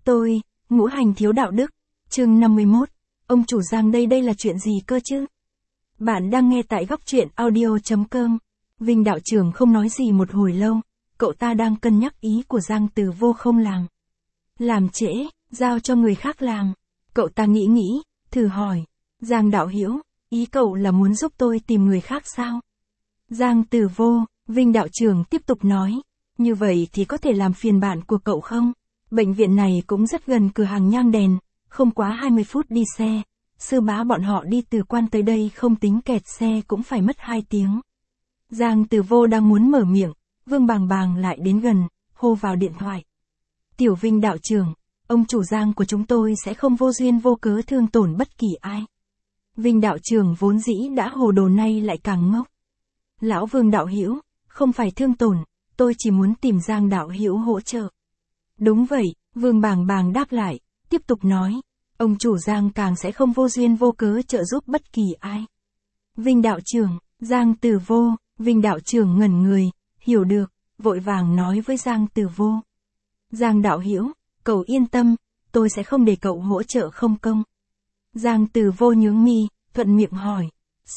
tôi, ngũ hành thiếu đạo đức, chương 51, ông chủ Giang đây là chuyện gì cơ chứ? Bạn đang nghe tại góc truyện audio.com. Vinh đạo trưởng không nói gì một hồi lâu, cậu ta đang cân nhắc ý của Giang Từ Vô không làm. Làm trễ, giao cho người khác làm. Cậu ta nghĩ, thử hỏi, Giang đạo hữu, ý cậu là muốn giúp tôi tìm người khác sao? Giang Từ Vô, Vinh đạo trưởng tiếp tục nói, như vậy thì có thể làm phiền bạn của cậu không? Bệnh viện này cũng rất gần cửa hàng nhang đèn, không quá 20 phút đi xe. Sư bá bọn họ đi từ Quan tới đây không tính kẹt xe cũng phải mất 2 tiếng. Giang Từ Vô đang muốn mở miệng, Vương Bàng Bàng lại đến gần, hô vào điện thoại. Tiểu Vinh đạo trưởng, ông chủ Giang của chúng tôi sẽ không vô duyên vô cớ thương tổn bất kỳ ai. Vinh đạo trưởng vốn dĩ đã hồ đồ nay lại càng ngốc. Lão Vương đạo hữu, không phải thương tổn, tôi chỉ muốn tìm Giang đạo hữu hỗ trợ. Đúng vậy, Vương Bàng Bàng đáp lại, tiếp tục nói, ông chủ Giang càng sẽ không vô duyên vô cớ trợ giúp bất kỳ ai. Vinh đạo trưởng, Giang Từ Vô, Vinh đạo trưởng ngẩn người, hiểu được, vội vàng nói với Giang Từ Vô. Giang đạo hữu, cậu yên tâm, tôi sẽ không để cậu hỗ trợ không công. Giang Từ Vô nhướng mi, thuận miệng hỏi.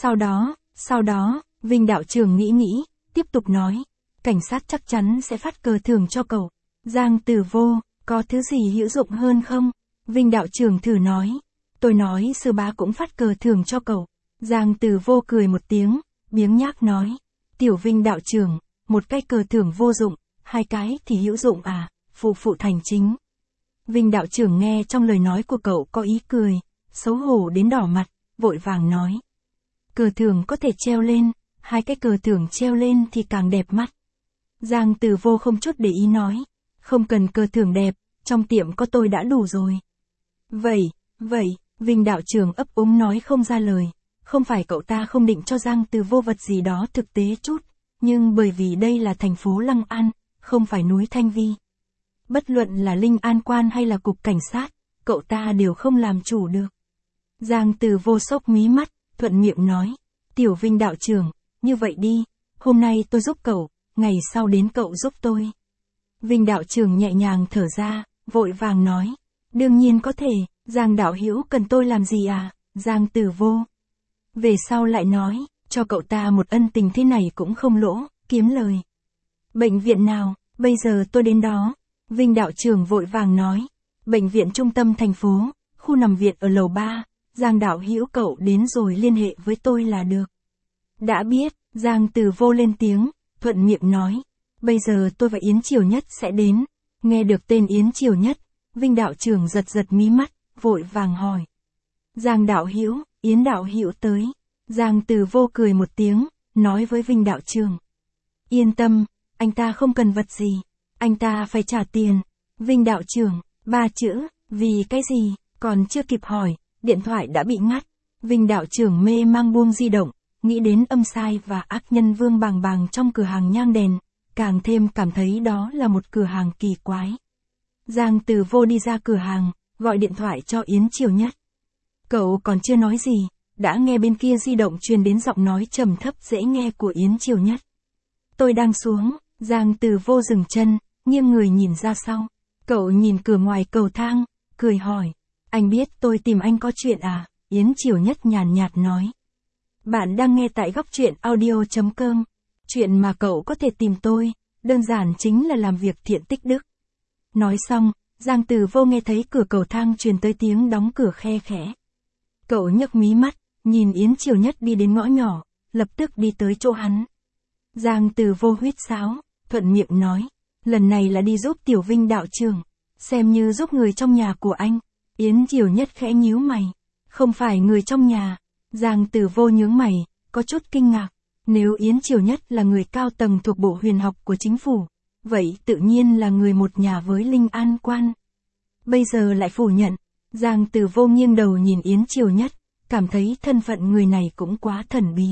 Sau đó, Vinh đạo trưởng nghĩ, tiếp tục nói, cảnh sát chắc chắn sẽ phát cờ thưởng cho cậu. Giang Từ Vô, có thứ gì hữu dụng hơn không? Vinh đạo trưởng thử nói. Tôi nói sư bá cũng phát cờ thưởng cho cậu. Giang Từ Vô cười một tiếng, biếng nhác nói. Tiểu Vinh đạo trưởng, một cái cờ thưởng vô dụng, 2 cái thì hữu dụng à, phụ thành chính. Vinh đạo trưởng nghe trong lời nói của cậu có ý cười, xấu hổ đến đỏ mặt, vội vàng nói. Cờ thưởng có thể treo lên, 2 cái cờ thưởng treo lên thì càng đẹp mắt. Giang Từ Vô không chút để ý nói. Không cần cờ thưởng đẹp, trong tiệm có tôi đã đủ rồi. Vậy, Vinh đạo trưởng ấp úng nói không ra lời. Không phải cậu ta không định cho Giang Từ Vô vật gì đó thực tế chút, nhưng bởi vì đây là thành phố Lăng An, không phải núi Thanh Vi. Bất luận là Linh An Quan hay là cục cảnh sát, cậu ta đều không làm chủ được. Giang Từ Vô sốc mí mắt, thuận miệng nói, Tiểu Vinh đạo trưởng, như vậy đi, hôm nay tôi giúp cậu, ngày sau đến cậu giúp tôi. Vinh đạo trưởng nhẹ nhàng thở ra, vội vàng nói, đương nhiên có thể, Giang đạo hữu cần tôi làm gì à? Giang Từ Vô. Về sau lại nói, cho cậu ta một ân tình thế này cũng không lỗ, kiếm lời. Bệnh viện nào, bây giờ tôi đến đó. Vinh đạo trưởng vội vàng nói, bệnh viện trung tâm thành phố, khu nằm viện ở lầu 3, Giang đạo hữu cậu đến rồi liên hệ với tôi là được. Đã biết, Giang Từ Vô lên tiếng, thuận miệng nói, bây giờ tôi và Yến Triều Nhất sẽ đến. Nghe được tên Yến Triều Nhất, Vinh đạo trưởng giật mí mắt, vội vàng hỏi. Giang đạo hữu, Yến đạo hữu tới. Giang Từ Vô cười một tiếng, nói với Vinh đạo trưởng. Yên tâm, anh ta không cần vật gì, anh ta phải trả tiền. Vinh đạo trưởng, 3 chữ, vì cái gì, còn chưa kịp hỏi, điện thoại đã bị ngắt. Vinh đạo trưởng mê mang buông di động, nghĩ đến âm sai và ác nhân Vương Bàng Bàng trong cửa hàng nhang đèn, càng thêm cảm thấy đó là một cửa hàng kỳ quái. Giang Từ Vô đi ra cửa hàng, gọi điện thoại cho Yến Triều Nhất. Cậu còn chưa nói gì, đã nghe bên kia di động truyền đến giọng nói trầm thấp dễ nghe của Yến Triều Nhất. Tôi đang xuống. Giang Từ Vô dừng chân, nghiêng người nhìn ra sau. Cậu nhìn cửa ngoài cầu thang, cười hỏi. Anh biết tôi tìm anh có chuyện à? Yến Triều Nhất nhàn nhạt nói. Bạn đang nghe tại góc truyện audio.com. Chuyện mà cậu có thể tìm tôi, đơn giản chính là làm việc thiện tích đức. Nói xong, Giang Từ Vô nghe thấy cửa cầu thang truyền tới tiếng đóng cửa khe khẽ. Cậu nhấc mí mắt, nhìn Yến Triều Nhất đi đến ngõ nhỏ, lập tức đi tới chỗ hắn. Giang Từ Vô huýt sáo, thuận miệng nói, lần này là đi giúp Tiểu Vinh đạo trưởng, xem như giúp người trong nhà của anh. Yến Triều Nhất khẽ nhíu mày, không phải người trong nhà. Giang Từ Vô nhướng mày, có chút kinh ngạc, nếu Yến Triều Nhất là người cao tầng thuộc Bộ Huyền học của chính phủ, vậy tự nhiên là người một nhà với Linh An Quan. Bây giờ lại phủ nhận. Giang Từ Vô nghiêng đầu nhìn Yến Triều Nhất, cảm thấy thân phận người này cũng quá thần bí.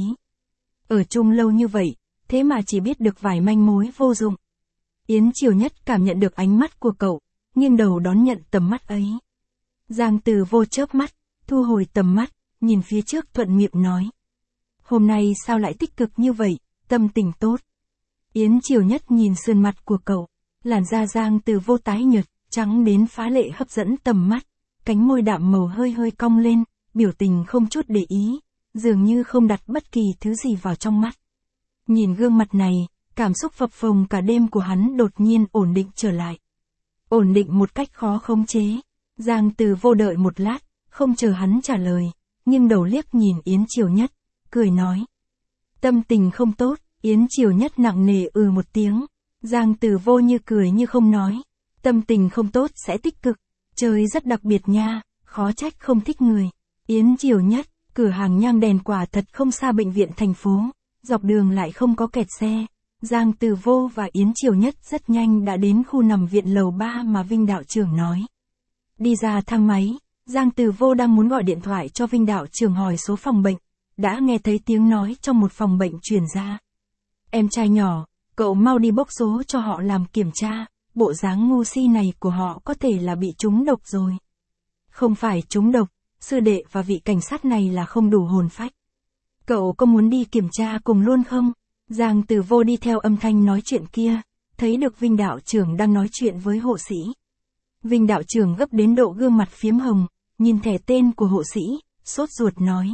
Ở chung lâu như vậy, thế mà chỉ biết được vài manh mối vô dụng. Yến Triều Nhất cảm nhận được ánh mắt của cậu, nghiêng đầu đón nhận tầm mắt ấy. Giang Từ Vô chớp mắt, thu hồi tầm mắt, nhìn phía trước thuận miệng nói. Hôm nay sao lại tích cực như vậy, tâm tình tốt. Yến Triều Nhất nhìn sườn mặt của cậu, làn da Giang Từ Vô tái nhợt, trắng đến phá lệ hấp dẫn tầm mắt, cánh môi đạm màu hơi hơi cong lên, biểu tình không chút để ý, dường như không đặt bất kỳ thứ gì vào trong mắt. Nhìn gương mặt này, cảm xúc phập phồng cả đêm của hắn đột nhiên ổn định trở lại. Ổn định một cách khó khống chế. Giang Từ Vô đợi một lát, không chờ hắn trả lời, nghiêng đầu liếc nhìn Yến Triều Nhất, cười nói. Tâm tình không tốt, Yến Triều Nhất nặng nề một tiếng. Giang Từ Vô như cười như không nói. Tâm tình không tốt sẽ tích cực, chơi rất đặc biệt nha, khó trách không thích người. Yến Triều Nhất, cửa hàng nhang đèn quả thật không xa bệnh viện thành phố, dọc đường lại không có kẹt xe. Giang Từ Vô và Yến Triều Nhất rất nhanh đã đến khu nằm viện lầu 3 mà Vinh đạo trưởng nói. Đi ra thang máy, Giang Từ Vô đang muốn gọi điện thoại cho Vinh đạo trưởng hỏi số phòng bệnh, đã nghe thấy tiếng nói trong một phòng bệnh truyền ra. Em trai nhỏ, cậu mau đi bốc số cho họ làm kiểm tra, bộ dáng ngu si này của họ có thể là bị trúng độc rồi. Không phải trúng độc, sư đệ và vị cảnh sát này là không đủ hồn phách. Cậu có muốn đi kiểm tra cùng luôn không? Giang Từ Vô đi theo âm thanh nói chuyện kia, thấy được Vinh đạo trưởng đang nói chuyện với hộ sĩ. Vinh đạo trưởng gấp đến độ gương mặt phiếm hồng, nhìn thẻ tên của hộ sĩ, sốt ruột nói.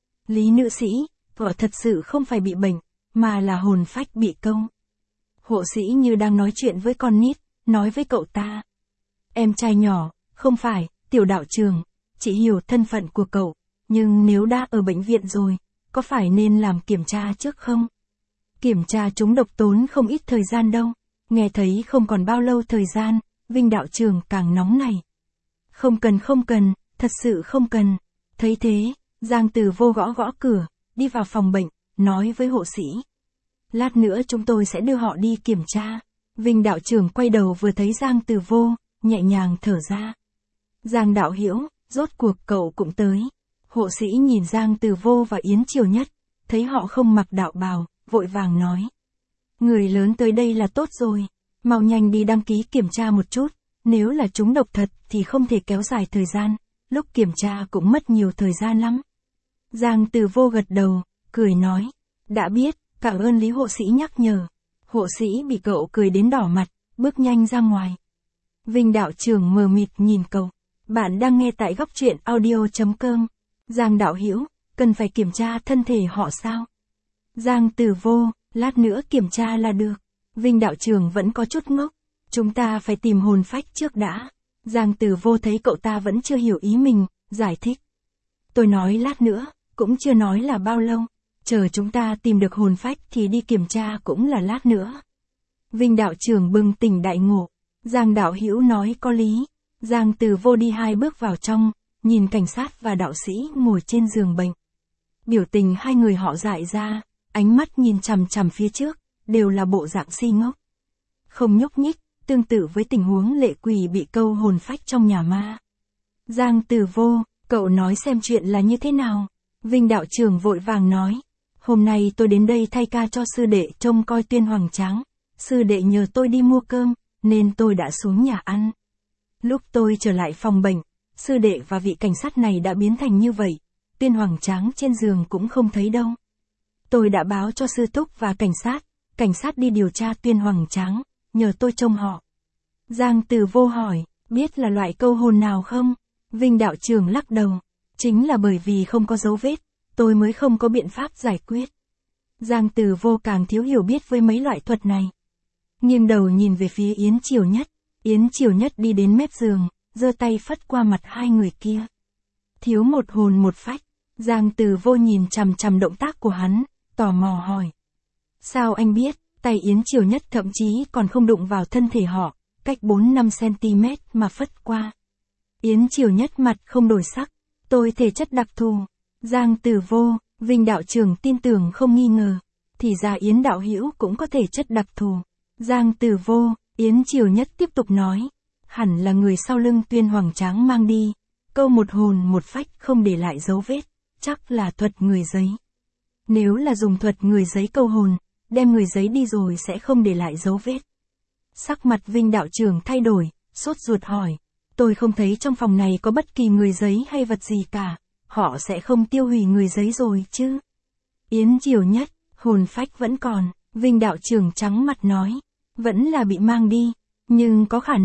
Lý nữ sĩ, vợ thật sự không phải bị bệnh, mà là hồn phách bị câu. Hộ sĩ như đang nói chuyện với con nít, nói với cậu ta. Em trai nhỏ, không phải, tiểu đạo trưởng, chị hiểu thân phận của cậu, nhưng nếu đã ở bệnh viện rồi, có phải nên làm kiểm tra trước không? Kiểm tra trúng độc tốn không ít thời gian đâu, nghe thấy không còn bao lâu thời gian, Vinh đạo trưởng càng nóng này. Không cần, thật sự không cần. Thấy thế, Giang Từ Vô gõ gõ cửa, đi vào phòng bệnh, nói với hộ sĩ. Lát nữa chúng tôi sẽ đưa họ đi kiểm tra. Vinh đạo trưởng quay đầu vừa thấy Giang Từ Vô, nhẹ nhàng thở ra. Giang đạo hiểu, rốt cuộc cậu cũng tới. Hộ sĩ nhìn Giang Từ Vô và Yến Triều Nhất, thấy họ không mặc đạo bào, vội vàng nói. Người lớn tới đây là tốt rồi, mau nhanh đi đăng ký kiểm tra một chút, nếu là trúng độc thật thì không thể kéo dài thời gian, lúc kiểm tra cũng mất nhiều thời gian lắm. Giang Từ Vô gật đầu, cười nói. Đã biết, cảm ơn Lý hộ sĩ nhắc nhở. Hộ sĩ bị cậu cười đến đỏ mặt, bước nhanh ra ngoài. Vinh đạo trưởng mờ mịt nhìn cậu. Bạn đang nghe tại góc truyện audio.com. Giang đạo hiểu, cần phải kiểm tra thân thể họ sao? Giang Từ Vô, lát nữa kiểm tra là được. Vinh đạo trưởng vẫn có chút ngốc. Chúng ta phải tìm hồn phách trước đã. Giang Từ Vô thấy cậu ta vẫn chưa hiểu ý mình, giải thích. Tôi nói lát nữa, cũng chưa nói là bao lâu. Chờ chúng ta tìm được hồn phách thì đi kiểm tra cũng là lát nữa. Vinh đạo trưởng bừng tỉnh đại ngộ. Giang đạo hữu nói có lý. Giang Từ Vô đi 2 bước vào trong, nhìn cảnh sát và đạo sĩ ngồi trên giường bệnh. Biểu tình hai người họ dại ra, ánh mắt nhìn chằm chằm phía trước, đều là bộ dạng si ngốc. Không nhúc nhích, tương tự với tình huống lệ quỷ bị câu hồn phách trong nhà ma. Giang Từ Vô, cậu nói xem chuyện là như thế nào? Vinh đạo trưởng vội vàng nói. Hôm nay tôi đến đây thay ca cho sư đệ trông coi Tuyên Hoàng Tráng. Sư đệ nhờ tôi đi mua cơm, nên tôi đã xuống nhà ăn. Lúc tôi trở lại phòng bệnh, sư đệ và vị cảnh sát này đã biến thành như vậy. Tuyên Hoàng Tráng trên giường cũng không thấy đâu. Tôi đã báo cho sư thúc và cảnh sát đi điều tra Tuyên Hoàng Tráng, nhờ tôi trông họ. Giang Từ Vô hỏi, biết là loại câu hồn nào không? Vinh đạo trưởng lắc đầu. Chính là bởi vì không có dấu vết, tôi mới không có biện pháp giải quyết. Giang Từ Vô càng thiếu hiểu biết với mấy loại thuật này. Nghiêng đầu nhìn về phía Yến Triều Nhất. Yến Triều Nhất đi đến mép giường, giơ tay phất qua mặt hai người kia. Thiếu một hồn một phách. Giang Từ Vô nhìn chằm chằm động tác của hắn, tò mò hỏi. Sao anh biết? Tay Yến Triều Nhất thậm chí còn không đụng vào thân thể họ, cách 4-5cm mà phất qua. Yến Triều Nhất mặt không đổi sắc. Tôi thể chất đặc thù. Giang Từ Vô, Vinh đạo trưởng tin tưởng không nghi ngờ. Thì ra Yến đạo hữu cũng có thể chất đặc thù. Giang Từ Vô, Yến Triều Nhất tiếp tục nói. Hẳn là người sau lưng Tuyên Hoàng Tráng mang đi. Câu một hồn một phách không để lại dấu vết. Chắc là thuật người giấy. Nếu là dùng thuật người giấy câu hồn, đem người giấy đi rồi sẽ không để lại dấu vết. Sắc mặt Vinh đạo trưởng thay đổi, sốt ruột hỏi. Tôi không thấy trong phòng này có bất kỳ người giấy hay vật gì cả. Họ sẽ không tiêu hủy người giấy rồi chứ? Yến Triều Nhất, hồn phách vẫn còn. Vinh đạo trưởng trắng mặt nói. Vẫn là bị mang đi. Nhưng có khả năng,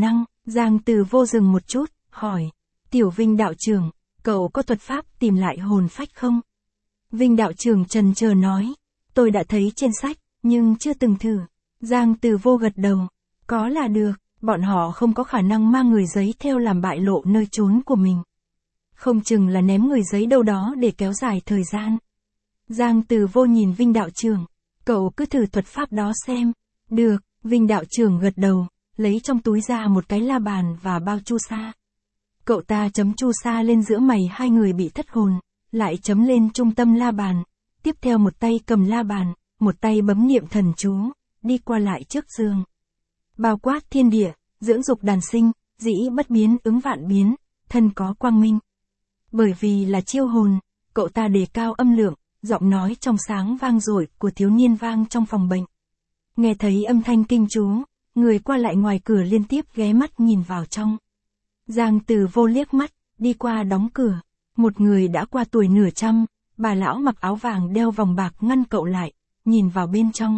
Giang Từ Vô dừng một chút, hỏi. Tiểu Vinh đạo trưởng, cậu có thuật pháp tìm lại hồn phách không? Vinh đạo trưởng trần chờ nói. Tôi đã thấy trên sách, nhưng chưa từng thử. Giang Từ Vô gật đầu. Có là được, bọn họ không có khả năng mang người giấy theo làm bại lộ nơi trốn của mình. Không chừng là ném người giấy đâu đó để kéo dài thời gian. Giang Từ Vô nhìn Vinh đạo trưởng. Cậu cứ thử thuật pháp đó xem. Được, Vinh đạo trưởng gật đầu, lấy trong túi ra một cái la bàn và bao chu sa. Cậu ta chấm chu sa lên giữa mày hai người bị thất hồn, lại chấm lên trung tâm la bàn. Tiếp theo một tay cầm la bàn, một tay bấm niệm thần chú, đi qua lại trước giường. Bao quát thiên địa, dưỡng dục đàn sinh, dĩ bất biến ứng vạn biến, thân có quang minh. Bởi vì là chiêu hồn, cậu ta đề cao âm lượng, giọng nói trong sáng vang dội của thiếu niên vang trong phòng bệnh. Nghe thấy âm thanh kinh chú, người qua lại ngoài cửa liên tiếp ghé mắt nhìn vào trong. Giang Từ Vô liếc mắt, đi qua đóng cửa. Một người đã qua tuổi nửa trăm, bà lão mặc áo vàng đeo vòng bạc ngăn cậu lại, nhìn vào bên trong.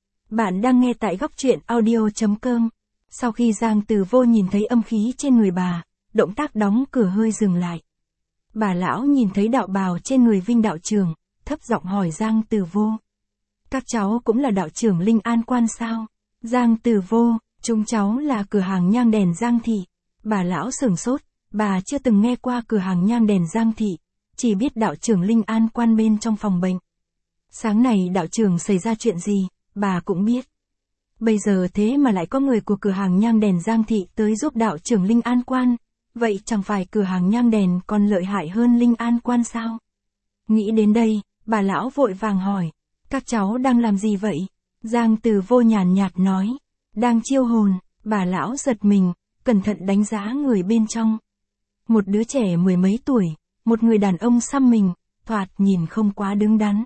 Bạn đang nghe tại góc truyện audio.com. Sau khi Giang Từ Vô nhìn thấy âm khí trên người bà, động tác đóng cửa hơi dừng lại. Bà lão nhìn thấy đạo bào trên người Vinh đạo trưởng, thấp giọng hỏi Giang Từ Vô. Các cháu cũng là đạo trưởng Linh An Quan sao? Giang Từ Vô, chúng cháu là cửa hàng nhang đèn Giang Thị. Bà lão sửng sốt, bà chưa từng nghe qua cửa hàng nhang đèn Giang Thị, chỉ biết đạo trưởng Linh An Quan bên trong phòng bệnh. Sáng này đạo trưởng xảy ra chuyện gì, bà cũng biết. Bây giờ thế mà lại có người của cửa hàng nhang đèn Giang Thị tới giúp đạo trưởng Linh An Quan, vậy chẳng phải cửa hàng nhang đèn còn lợi hại hơn Linh An Quan sao? Nghĩ đến đây, bà lão vội vàng hỏi, các cháu đang làm gì vậy? Giang Từ Vô nhàn nhạt nói, đang chiêu hồn. Bà lão giật mình, cẩn thận đánh giá người bên trong. Một đứa trẻ mười mấy tuổi, một người đàn ông xăm mình, thoạt nhìn không quá đứng đắn.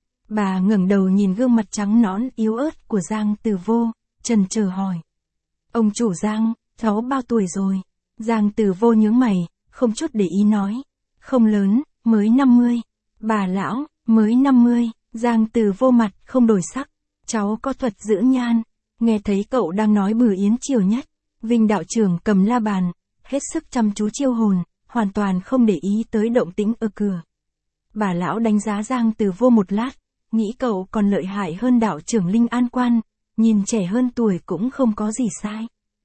Bà ngẩng đầu nhìn gương mặt trắng nõn yếu ớt của Giang Từ Vô, chần chờ hỏi. Ông chủ Giang, cháu bao tuổi rồi? Giang Từ Vô nhướng mày, không chút để ý nói. Không lớn, mới 50. Bà lão, mới 50, Giang Từ Vô mặt không đổi sắc. Cháu có thuật giữ nhan. Nghe thấy cậu đang nói bừa yến chiều nhất, Vinh đạo trưởng cầm la bàn, hết sức chăm chú chiêu hồn, hoàn toàn không để ý tới động tĩnh ở cửa. Bà lão đánh giá Giang Từ Vô một lát, nghĩ cậu còn lợi hại hơn đạo trưởng Linh An Quan, nhìn trẻ hơn tuổi cũng không có gì sai.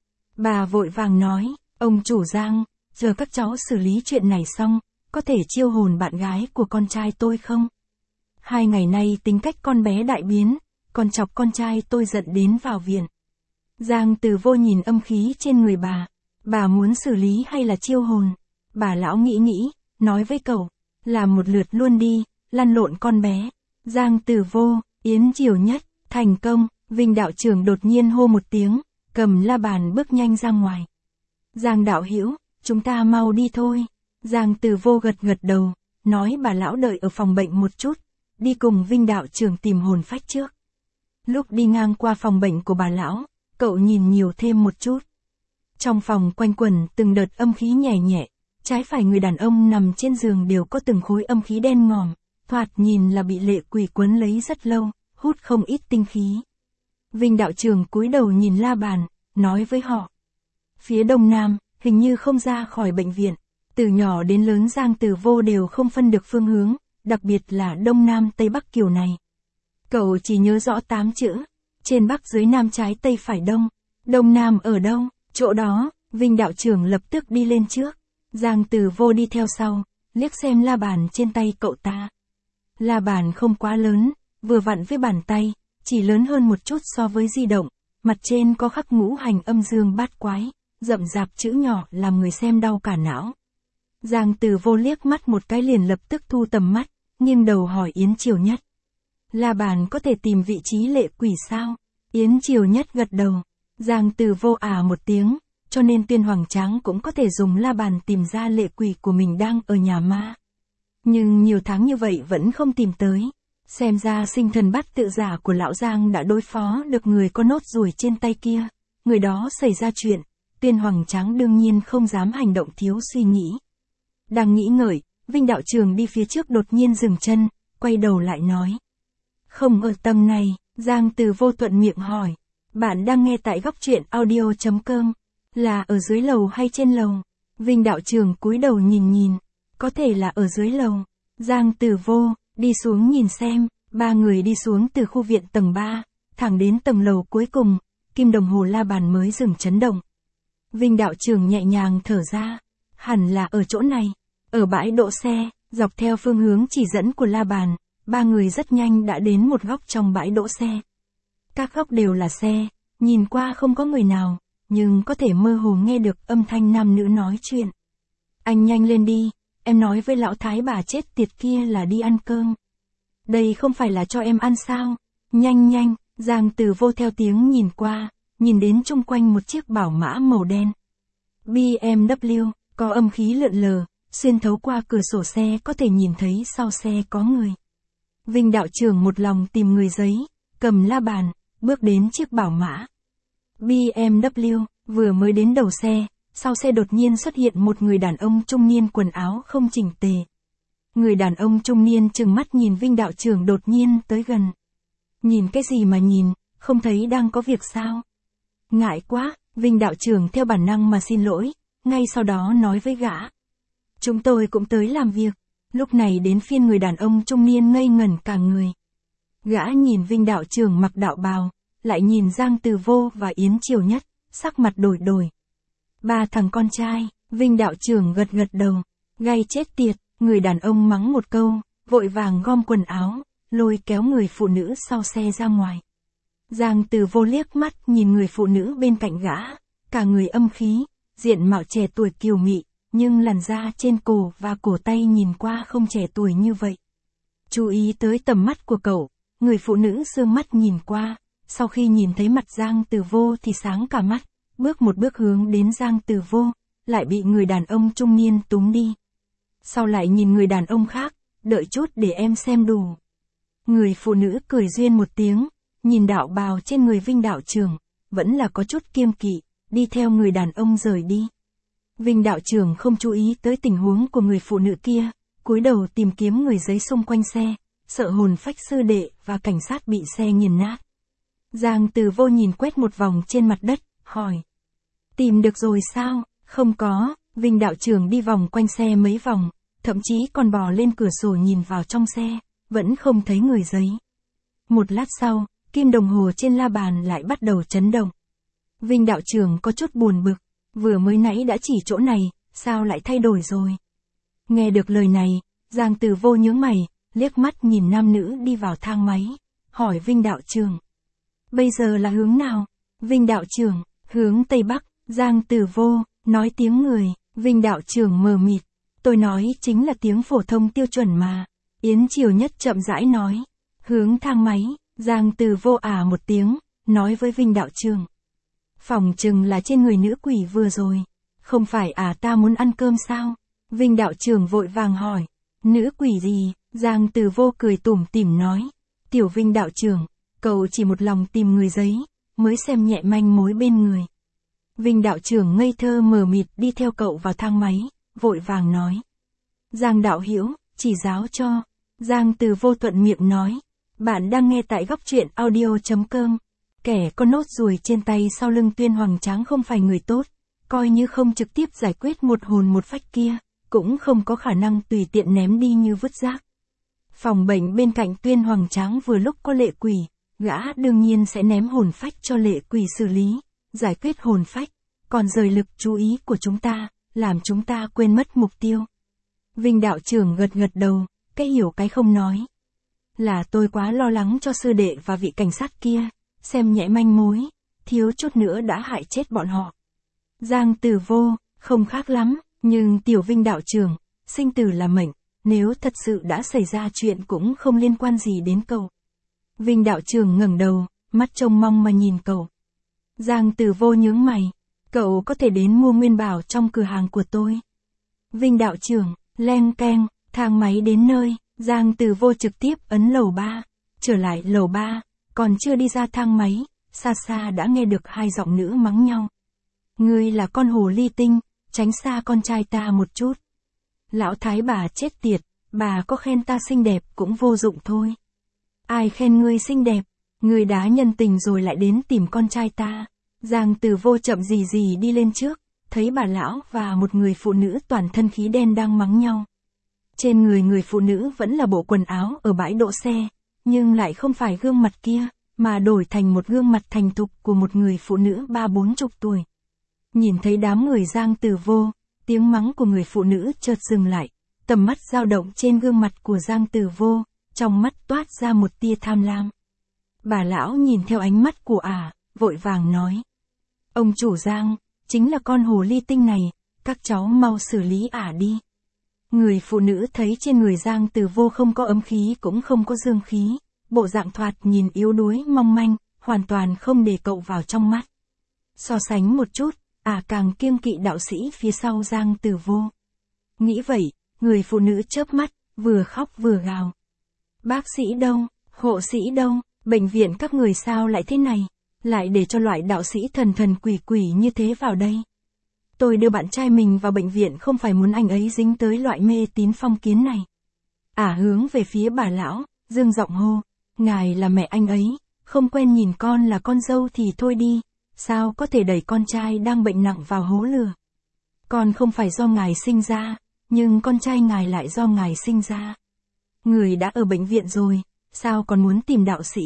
Bà vội vàng nói, ông chủ Giang, giờ các cháu xử lý chuyện này xong, có thể chiêu hồn bạn gái của con trai tôi không? 2 ngày nay tính cách con bé đại biến, còn chọc con trai tôi giận đến vào viện. Giang Từ Vô nhìn âm khí trên người bà muốn xử lý hay là chiêu hồn? Bà lão nghĩ, nói với cậu, làm một lượt luôn đi, lăn lộn con bé. Giang Từ Vô, yến chiều nhất, thành công, Vinh đạo trưởng đột nhiên hô một tiếng, cầm la bàn bước nhanh ra ngoài. Giang đạo hữu, chúng ta mau đi thôi. Giang Từ Vô gật đầu, nói bà lão đợi ở phòng bệnh một chút, đi cùng Vinh đạo trưởng tìm hồn phách trước. Lúc đi ngang qua phòng bệnh của bà lão, cậu nhìn nhiều thêm một chút. Trong phòng quanh quẩn từng đợt âm khí nhẹ nhẹ, trái phải người đàn ông nằm trên giường đều có từng khối âm khí đen ngòm, thoạt nhìn là bị lệ quỷ quấn lấy rất lâu, hút không ít tinh khí. Vinh đạo trưởng cúi đầu nhìn la bàn, nói với họ. Phía đông nam, hình như không ra khỏi bệnh viện, từ nhỏ đến lớn Giang Từ Vô đều không phân được phương hướng, đặc biệt là đông nam tây bắc kiểu này. Cậu chỉ nhớ rõ 8 chữ, trên bắc dưới nam trái tây phải đông, đông nam ở đâu, chỗ đó. Vinh đạo trưởng lập tức đi lên trước, Giang Từ Vô đi theo sau, liếc xem la bàn trên tay cậu ta. La bàn không quá lớn, vừa vặn với bàn tay, chỉ lớn hơn một chút so với di động, mặt trên có khắc ngũ hành âm dương bát quái, rậm rạp chữ nhỏ làm người xem đau cả não. Giang Từ Vô liếc mắt một cái liền lập tức thu tầm mắt, nghiêng đầu hỏi Yến Triều Nhất. La bàn có thể tìm vị trí lệ quỷ sao? Yến Triều Nhất gật đầu. Giang Từ Vô một tiếng, cho nên Tuyên Hoàng Tráng cũng có thể dùng la bàn tìm ra lệ quỷ của mình đang ở nhà ma. Nhưng nhiều tháng như vậy vẫn không tìm tới. Xem ra sinh thần bát tự giả của lão Giang đã đối phó được người có nốt ruồi trên tay kia. Người đó xảy ra chuyện, Tuyên Hoàng Tráng đương nhiên không dám hành động thiếu suy nghĩ. Đang nghĩ ngợi, Vinh đạo trường đi phía trước đột nhiên dừng chân, quay đầu lại nói. Không ở tầng này, Giang Từ Vô thuận miệng hỏi. Bạn đang nghe tại góc truyện audio.com. Là ở dưới lầu hay trên lầu? Vinh đạo trưởng cúi đầu nhìn nhìn. Có thể là ở dưới lầu. Giang Tử Vô, đi xuống nhìn xem. Ba người đi xuống từ khu viện tầng 3, thẳng đến tầng lầu cuối cùng, kim đồng hồ la bàn mới dừng chấn động. Vinh đạo trưởng nhẹ nhàng thở ra. Hẳn là ở chỗ này. Ở bãi đỗ xe, dọc theo phương hướng chỉ dẫn của la bàn, ba người rất nhanh đã đến một góc trong bãi đỗ xe. Các góc đều là xe, nhìn qua không có người nào, nhưng có thể mơ hồ nghe được âm thanh nam nữ nói chuyện. Anh nhanh lên đi, em nói với lão thái bà chết tiệt kia là đi ăn cơm. Đây không phải là cho em ăn sao? Nhanh nhanh, Giang Tử Vô theo tiếng nhìn qua, nhìn đến chung quanh một chiếc bảo mã màu đen. BMW, có âm khí lượn lờ, xuyên thấu qua cửa sổ xe có thể nhìn thấy sau xe có người. Vinh đạo trưởng một lòng tìm người giấy, cầm la bàn, bước đến chiếc bảo mã. BMW, vừa mới đến đầu xe, sau xe đột nhiên xuất hiện một người đàn ông trung niên quần áo không chỉnh tề. Người đàn ông trung niên trừng mắt nhìn Vinh đạo trưởng đột nhiên tới gần. Nhìn cái gì mà nhìn, không thấy đang có việc sao? Ngại quá, Vinh đạo trưởng theo bản năng mà xin lỗi, ngay sau đó nói với gã. Chúng tôi cũng tới làm việc. Lúc này đến phiên người đàn ông trung niên ngây ngẩn cả người. Gã nhìn Vinh đạo trưởng mặc đạo bào, lại nhìn Giang Tử Vô và Yến Triều Nhất, sắc mặt đổi đổi. Ba thằng con trai, Vinh đạo trưởng gật gật đầu, gay chết tiệt, người đàn ông mắng một câu, vội vàng gom quần áo, lôi kéo người phụ nữ sau xe ra ngoài. Giang Tử Vô liếc mắt nhìn người phụ nữ bên cạnh gã, cả người âm khí, diện mạo trẻ tuổi kiều mị, nhưng làn da trên cổ và cổ tay nhìn qua không trẻ tuổi như vậy. Chú ý tới tầm mắt của cậu, người phụ nữ dương mắt nhìn qua, sau khi nhìn thấy mặt Giang Tử Vô thì sáng cả mắt, bước một bước hướng đến Giang Tử Vô, lại bị người đàn ông trung niên túm đi. Sau lại nhìn người đàn ông khác, đợi chút để em xem đủ. Người phụ nữ cười duyên một tiếng, nhìn đạo bào trên người Vinh đạo trưởng, vẫn là có chút kiêng kỵ, đi theo người đàn ông rời đi. Vinh đạo trưởng không chú ý tới tình huống của người phụ nữ kia, cúi đầu tìm kiếm người giấy xung quanh xe, sợ hồn phách sư đệ và cảnh sát bị xe nghiền nát. Giang Tử Vô nhìn quét một vòng trên mặt đất, hỏi. Tìm được rồi sao? Không có, Vinh đạo trưởng đi vòng quanh xe mấy vòng, thậm chí còn bò lên cửa sổ nhìn vào trong xe, vẫn không thấy người giấy. Một lát sau, kim đồng hồ trên la bàn lại bắt đầu chấn động. Vinh đạo trưởng có chút buồn bực, vừa mới nãy đã chỉ chỗ này, sao lại thay đổi rồi? Nghe được lời này, Giang Tử Vô nhướng mày, liếc mắt nhìn nam nữ đi vào thang máy, hỏi Vinh đạo trưởng. Bây giờ là hướng nào? Vinh đạo trưởng, hướng Tây Bắc. Giang Tử Vô, nói tiếng người. Vinh đạo trưởng mờ mịt. Tôi nói chính là tiếng phổ thông tiêu chuẩn mà. Yến Triều Nhất chậm rãi nói. Hướng thang máy. Giang Tử Vô một tiếng, nói với Vinh đạo trưởng. Phỏng chừng là trên người nữ quỷ vừa rồi. Không phải ta muốn ăn cơm sao? Vinh đạo trưởng vội vàng hỏi. Nữ quỷ gì? Giang Tử Vô cười tủm tỉm nói. Tiểu Vinh đạo trưởng, cậu chỉ một lòng tìm người giấy, mới xem nhẹ manh mối bên người. Vinh đạo trưởng ngây thơ mờ mịt đi theo cậu vào thang máy, vội vàng nói. Giang đạo hữu, chỉ giáo cho. Giang Tử Vô thuận miệng nói. Bạn đang nghe tại góc truyện audio.com. Kẻ có nốt ruồi trên tay sau lưng Tuyên Hoàng Tráng không phải người tốt, coi như không trực tiếp giải quyết một hồn một phách kia, cũng không có khả năng tùy tiện ném đi như vứt rác. Phòng bệnh bên cạnh Tuyên Hoàng Tráng vừa lúc có lệ quỷ, gã đương nhiên sẽ ném hồn phách cho lệ quỷ xử lý, giải quyết hồn phách, còn rời lực chú ý của chúng ta, làm chúng ta quên mất mục tiêu. Vinh đạo trưởng gật gật đầu, cái hiểu cái không nói. Là tôi quá lo lắng cho sư đệ và vị cảnh sát kia, xem nhẹ manh mối, thiếu chút nữa đã hại chết bọn họ. Giang Tử Vô, không khác lắm, nhưng tiểu Vinh đạo trưởng, sinh tử là mệnh, nếu thật sự đã xảy ra chuyện cũng không liên quan gì đến cậu. Vinh đạo trưởng ngẩng đầu, mắt trông mong mà nhìn cậu. Giang Tử Vô nhướng mày, cậu có thể đến mua nguyên bảo trong cửa hàng của tôi. Vinh đạo trưởng, leng keng, thang máy đến nơi, Giang Tử Vô trực tiếp ấn lầu 3, trở lại lầu 3, còn chưa đi ra thang máy, xa xa đã nghe được hai giọng nữ mắng nhau. Ngươi là con hồ ly tinh, tránh xa con trai ta một chút. Lão thái bà chết tiệt, bà có khen ta xinh đẹp cũng vô dụng thôi. Ai khen ngươi xinh đẹp, ngươi đá nhân tình rồi lại đến tìm con trai ta. Giang Từ Vô chậm gì gì đi lên trước, thấy bà lão và một người phụ nữ toàn thân khí đen đang mắng nhau. Trên người phụ nữ vẫn là bộ quần áo ở bãi đỗ xe, nhưng lại không phải gương mặt kia, mà đổi thành một gương mặt thành thục của một người phụ nữ 30-40 tuổi. Nhìn thấy đám người Giang Từ Vô, tiếng mắng của người phụ nữ chợt dừng lại, tầm mắt dao động trên gương mặt của Giang Từ Vô, trong mắt toát ra một tia tham lam. Bà lão nhìn theo ánh mắt của vội vàng nói. Ông chủ Giang, chính là con hồ ly tinh này, các cháu mau xử lý đi. Người phụ nữ thấy trên người Giang Từ Vô không có ấm khí cũng không có dương khí, bộ dạng thoạt nhìn yếu đuối mong manh, hoàn toàn không để cậu vào trong mắt. So sánh một chút, càng kiêng kỵ đạo sĩ phía sau Giang Từ Vô. Nghĩ vậy, người phụ nữ chớp mắt, vừa khóc vừa gào. Bác sĩ đâu, hộ sĩ đâu, bệnh viện các người sao lại thế này, lại để cho loại đạo sĩ thần quỷ như thế vào đây. Tôi đưa bạn trai mình vào bệnh viện không phải muốn anh ấy dính tới loại mê tín phong kiến này. Hướng về phía bà lão, dương giọng hô, ngài là mẹ anh ấy, không quen nhìn con là con dâu thì thôi đi, sao có thể đẩy con trai đang bệnh nặng vào hố lửa. Con không phải do ngài sinh ra, nhưng con trai ngài lại do ngài sinh ra. Người đã ở bệnh viện rồi, sao còn muốn tìm đạo sĩ?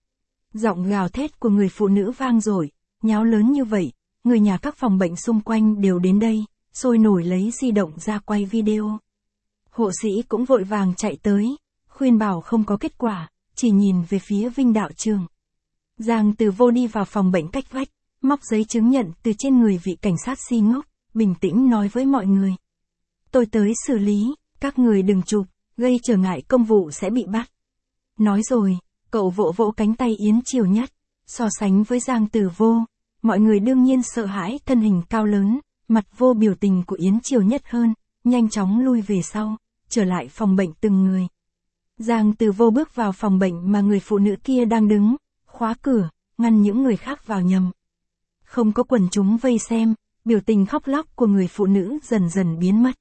Giọng gào thét của người phụ nữ vang dội, nháo lớn như vậy, người nhà các phòng bệnh xung quanh đều đến đây, sôi nổi lấy di động ra quay video. Hộ sĩ cũng vội vàng chạy tới, khuyên bảo không có kết quả, chỉ nhìn về phía Vinh đạo trường. Giang Từ Vô đi vào phòng bệnh cách vách, móc giấy chứng nhận từ trên người vị cảnh sát si ngốc, bình tĩnh nói với mọi người. Tôi tới xử lý, các người đừng chụp, gây trở ngại công vụ sẽ bị bắt. Nói rồi, cậu vỗ vỗ cánh tay Yến Triều Nhất, so sánh với Giang Từ Vô, mọi người đương nhiên sợ hãi thân hình cao lớn, mặt vô biểu tình của Yến Triều Nhất hơn, nhanh chóng lui về sau, trở lại phòng bệnh từng người. Giang Từ Vô bước vào phòng bệnh mà người phụ nữ kia đang đứng, khóa cửa, ngăn những người khác vào nhầm. Không có quần chúng vây xem, biểu tình khóc lóc của người phụ nữ dần dần biến mất.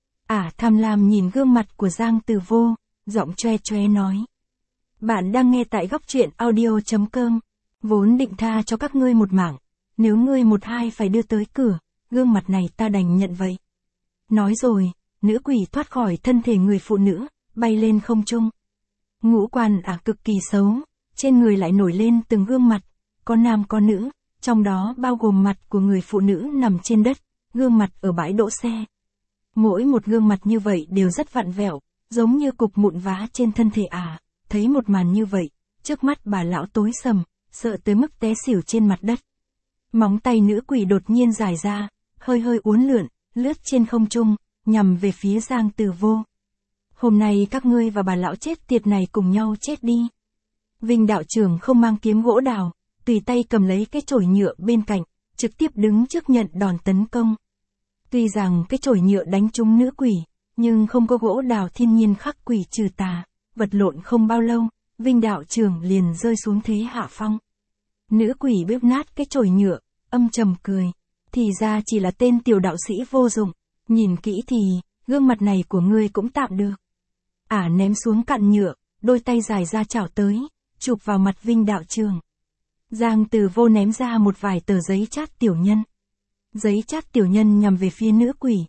Tham lam nhìn gương mặt của Giang Từ Vô, giọng choe choe nói. Bạn đang nghe tại góc truyện audio.com, vốn định tha cho các ngươi một mảng, nếu ngươi một hai phải đưa tới cửa, gương mặt này ta đành nhận vậy. Nói rồi, nữ quỷ thoát khỏi thân thể người phụ nữ, bay lên không trung. Ngũ quan cực kỳ xấu, trên người lại nổi lên từng gương mặt, có nam có nữ, trong đó bao gồm mặt của người phụ nữ nằm trên đất, gương mặt ở bãi đỗ xe. Mỗi một gương mặt như vậy đều rất vặn vẹo, giống như cục mụn vá trên thân thể. Thấy một màn như vậy, trước mắt bà lão tối sầm, sợ tới mức té xỉu trên mặt đất. Móng tay nữ quỷ đột nhiên dài ra, hơi uốn lượn, lướt trên không trung, nhằm về phía Giang Từ Vô. Hôm nay các ngươi và bà lão chết tiệt này cùng nhau chết đi. Vinh đạo trưởng không mang kiếm gỗ đào, tùy tay cầm lấy cái chổi nhựa bên cạnh, trực tiếp đứng trước nhận đòn tấn công. Tuy rằng cái chổi nhựa đánh trúng nữ quỷ, nhưng không có gỗ đào thiên nhiên khắc quỷ trừ tà, vật lộn không bao lâu, Vinh đạo trưởng liền rơi xuống thế hạ phong. Nữ quỷ bóp nát cái chổi nhựa, âm trầm cười. Thì ra chỉ là tên tiểu đạo sĩ vô dụng, nhìn kỹ thì, gương mặt này của ngươi cũng tạm được. Ném xuống cặn nhựa, đôi tay dài ra chảo tới, chụp vào mặt Vinh đạo trưởng. Giang Từ Vô ném ra một vài tờ giấy chát tiểu nhân. Giấy chát tiểu nhân nhằm về phía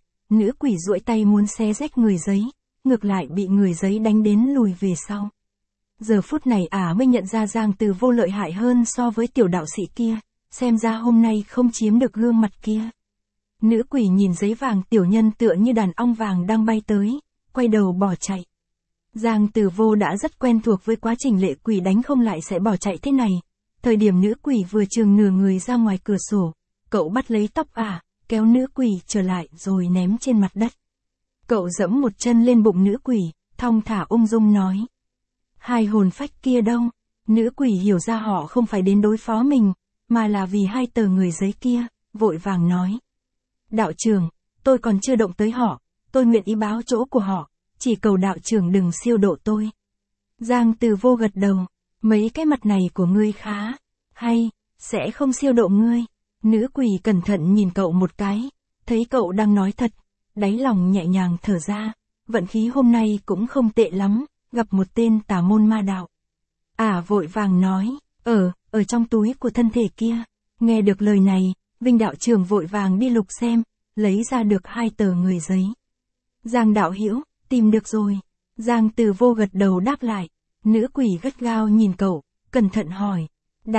nữ quỷ duỗi tay muốn xé rách người giấy, ngược lại bị người giấy đánh đến lùi về sau. Giờ phút này mới nhận ra Giang Từ Vô lợi hại hơn so với tiểu đạo sĩ kia, xem ra hôm nay không chiếm được gương mặt kia. Nữ quỷ nhìn giấy vàng tiểu nhân tựa như đàn ong vàng đang bay tới, quay đầu bỏ chạy. Giang Từ Vô đã rất quen thuộc với quá trình lệ quỷ đánh không lại sẽ bỏ chạy thế này. Thời điểm nữ quỷ vừa chừng nửa người ra ngoài cửa sổ, cậu bắt lấy tóc kéo nữ quỷ trở lại rồi ném trên mặt đất. Cậu giẫm một chân lên bụng nữ quỷ, thong thả ung dung nói. Hai hồn phách kia đâu? Nữ quỷ hiểu ra họ không phải đến đối phó mình, mà là vì hai tờ người giấy kia, vội vàng nói. Đạo trưởng, tôi còn chưa động tới họ, tôi nguyện ý báo chỗ của họ, chỉ cầu đạo trưởng đừng siêu độ tôi. Giang Từ Vô gật đầu, mấy cái mặt này của ngươi khá hay, sẽ không siêu độ ngươi. Nữ quỷ cẩn thận nhìn cậu một cái, thấy cậu đang nói thật, đáy lòng nhẹ nhàng thở ra, vận khí hôm nay cũng không tệ lắm, gặp một tên tà môn ma đạo. Vội vàng nói, ở trong túi của thân thể kia, Nghe được lời này, Vinh đạo trưởng vội vàng đi lục xem, lấy ra được 2 tờ người giấy. Giang đạo hữu, tìm được rồi. Giang Từ Vô gật đầu đáp lại. Nữ quỷ gắt gao nhìn cậu, cẩn thận hỏi.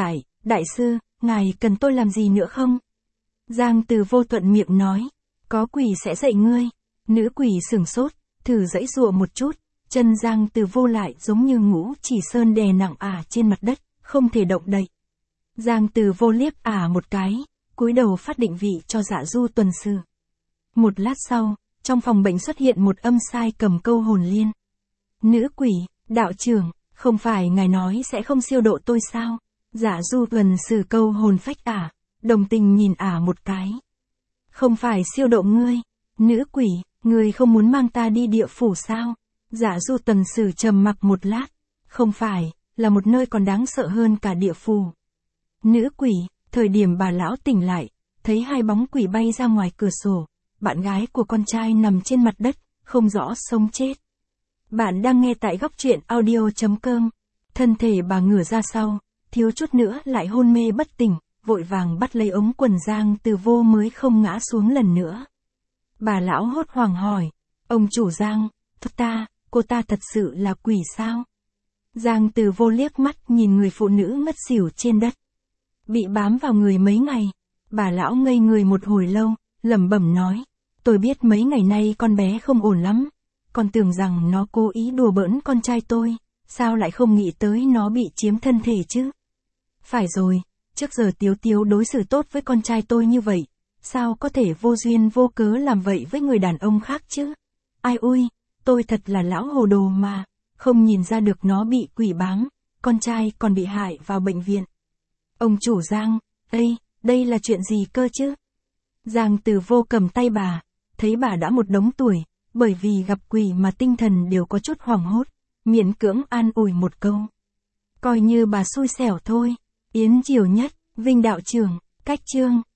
Đại sư, ngài cần tôi làm gì nữa không? Giang Từ Vô thuận miệng nói. Có quỷ sẽ dạy ngươi. Nữ quỷ sửng sốt, thử giãy giụa một chút. Chân Giang Từ Vô lại giống như ngũ chỉ sơn đè nặng trên mặt đất, không thể động đậy. Giang Từ Vô liếc một cái, cúi đầu phát định vị cho Dạ Du tuần sư. Một lát sau, trong phòng bệnh xuất hiện một âm sai cầm câu hồn liên. Nữ quỷ, đạo trưởng, không phải ngài nói sẽ không siêu độ tôi sao? Dạ Du tuần sư câu hồn phách đồng tình nhìn một cái. Không phải siêu độ ngươi. Nữ quỷ, ngươi không muốn mang ta đi địa phủ sao? Dạ Du tuần sư trầm mặc một lát. Không phải, là một nơi còn đáng sợ hơn cả địa phủ. Nữ quỷ, thời điểm bà lão tỉnh lại, thấy 2 bóng quỷ bay ra ngoài cửa sổ, bạn gái của con trai nằm trên mặt đất, không rõ sống chết. Bạn đang nghe tại góc truyện audio.com. Thân thể bà ngửa ra sau, thiếu chút nữa lại hôn mê bất tỉnh, vội vàng bắt lấy ống quần Giang Từ Vô mới không ngã xuống lần nữa. Bà lão hốt hoảng hỏi, ông chủ Giang, cô ta thật sự là quỷ sao? Giang Từ Vô liếc mắt nhìn người phụ nữ ngất xỉu trên đất. Bị bám vào người mấy ngày, bà lão ngây người một hồi lâu, lẩm bẩm nói, tôi biết mấy ngày nay con bé không ổn lắm, con tưởng rằng nó cố ý đùa bỡn con trai tôi, sao lại không nghĩ tới nó bị chiếm thân thể chứ? Phải rồi, trước giờ Tiếu Tiếu đối xử tốt với con trai tôi như vậy, sao có thể vô duyên vô cớ làm vậy với người đàn ông khác chứ? Ai ui, tôi thật là lão hồ đồ mà, không nhìn ra được nó bị quỷ bám, con trai còn bị hại vào bệnh viện. Ông chủ Giang, đây là chuyện gì cơ chứ? Giang Từ Vô cầm tay bà, thấy bà đã một đống tuổi, bởi vì gặp quỷ mà tinh thần đều có chút hoảng hốt, miễn cưỡng an ủi một câu. Coi như bà xui xẻo thôi. Yến Chiều Nhất, Vinh đạo trưởng, cách chương.